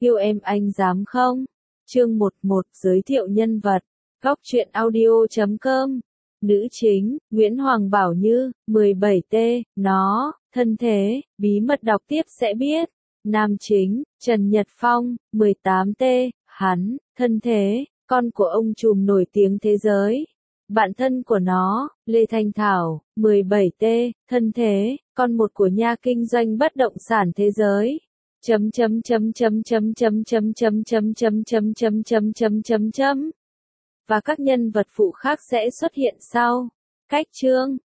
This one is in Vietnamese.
Yêu em anh dám không? Chương 11 giới thiệu nhân vật. Góc truyện audio.com. Nữ chính, Nguyễn Hoàng Bảo Như, 17T, nó, thân thế, bí mật đọc tiếp sẽ biết. Nam chính, Trần Nhật Phong, 18T, hắn, thân thế, con của ông trùm nổi tiếng thế giới. Bạn thân của nó, Lê Thanh Thảo, 17T, thân thế, con một của nhà kinh doanh bất động sản thế giới. Và các nhân vật phụ khác sẽ xuất hiện sau. Cách chương,